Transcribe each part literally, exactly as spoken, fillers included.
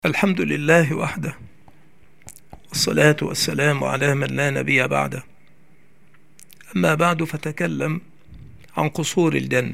الحمد لله وحده، والصلاة والسلام على من لا نبي بعده. أما بعد، فتكلم عن قصور الجنة.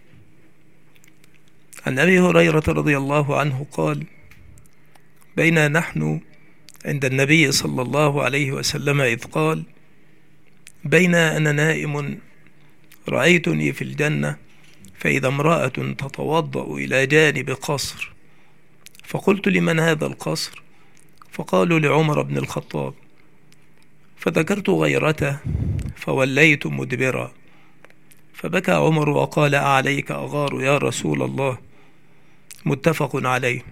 عن أبي هريرة رضي الله عنه قال: بينا نحن عند النبي صلى الله عليه وسلم إذ قال: بين أنا نائم رأيتني في الجنة فإذا امرأة تتوضأ إلى جانب قصر، فقلت: لمن هذا القصر؟ فقالوا: لعمر بن الخطاب. فذكرت غيرته فوليت مدبرا، فبكى عمر وقال: أعليك أغار يا رسول الله؟ متفق عليه.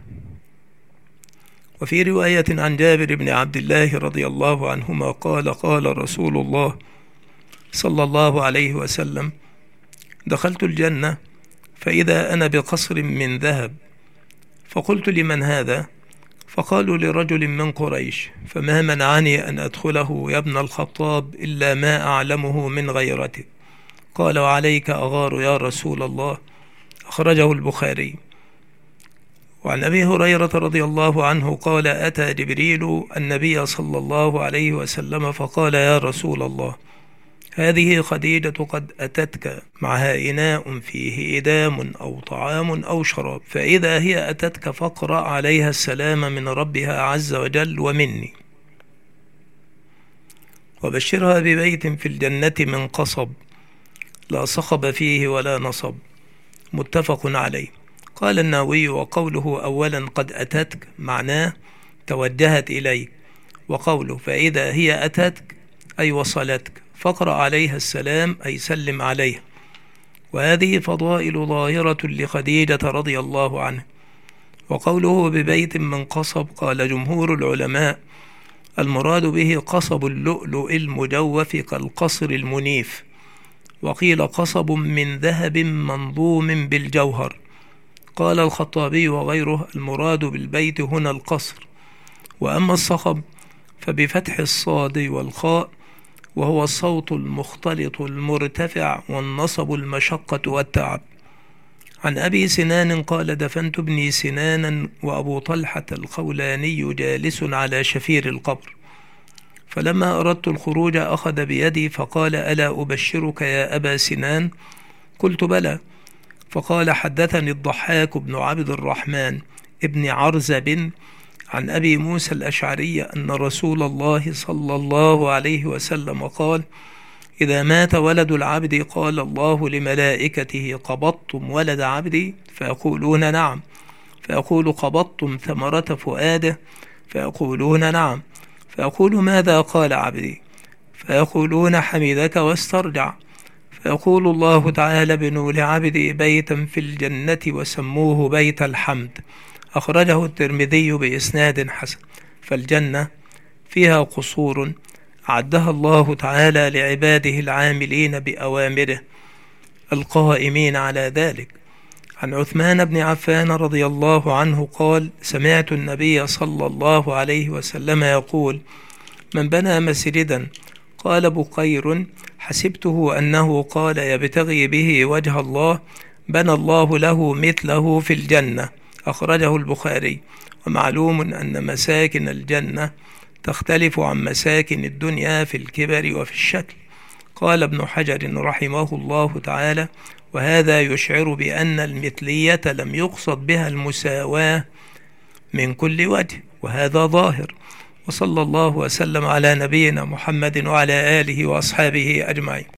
وفي رواية عن جابر بن عبد الله رضي الله عنهما قال: قال رسول الله صلى الله عليه وسلم: دخلت الجنة فإذا أنا بقصر من ذهب، فقلت: لمن هذا؟ فقالوا: لرجل من قريش. فما منعني أن أدخله يا ابن الخطاب إلا ما أعلمه من غيرته. قال: وعليك أغار يا رسول الله؟ أخرجه البخاري. وعن أبي هريرة رضي الله عنه قال: أتى جبريل النبي صلى الله عليه وسلم فقال: يا رسول الله، هذه خديجة قد أتتك معها إناء فيه إدام أو طعام أو شراب، فإذا هي أتتك فاقرأ عليها السلام من ربها عز وجل ومني، وبشرها ببيت في الجنة من قصب لا صخب فيه ولا نصب. متفق عليه. قال النووي: وقوله أولا قد أتتك معناه توجهت إليك، وقوله فإذا هي أتتك أي وصلتك، فاقرأ عليها السلام أي سلم عليها. وهذه فضائل ظاهرة لخديجة رضي الله عنها. وقوله ببيت من قصب، قال جمهور العلماء المراد به قصب اللؤلؤ المجوف كالقصر المنيف، وقيل قصب من ذهب منظوم بالجوهر. قال الخطابي وغيره المراد بالبيت هنا القصر. وأما الصخب فبفتح الصاد والخاء، وهو الصوت المختلط المرتفع، والنصب المشقة والتعب. عن أبي سنان قال: دفنت ابني سنانا وأبو طلحة الخولاني جالس على شفير القبر، فلما أردت الخروج أخذ بيدي فقال: ألا أبشرك يا أبا سنان؟ قلت: بلى. فقال: حدثني الضحاك بن عبد الرحمن ابن عرزب عن أبي موسى الأشعري أن رسول الله صلى الله عليه وسلم قال: إذا مات ولد العبد قال الله لملائكته: قبضتم ولد عبدي؟ فيقولون: نعم. فيقول: قبضتم ثمرة فؤاده؟ فيقولون: نعم. فيقول: ماذا قال عبدي؟ فيقولون: حمدك واسترجع. فيقول الله تعالى: ابنوا لعبدي بيتا في الجنة وسموه بيت الحمد. أخرجه الترمذي بإسناد حسن. فالجنة فيها قصور أعدها الله تعالى لعباده العاملين بأوامره القائمين على ذلك. عن عثمان بن عفان رضي الله عنه قال: سمعت النبي صلى الله عليه وسلم يقول: من بنى مسجدا، قال بقير: حسبته أنه قال يبتغي به وجه الله، بنى الله له مثله في الجنة. أخرجه البخاري. ومعلوم أن مساكن الجنة تختلف عن مساكن الدنيا في الكبر وفي الشكل. قال ابن حجر رحمه الله تعالى: وهذا يشعر بأن المثلية لم يقصد بها المساواة من كل وجه، وهذا ظاهر. وصلى الله وسلم على نبينا محمد وعلى آله وأصحابه أجمعين.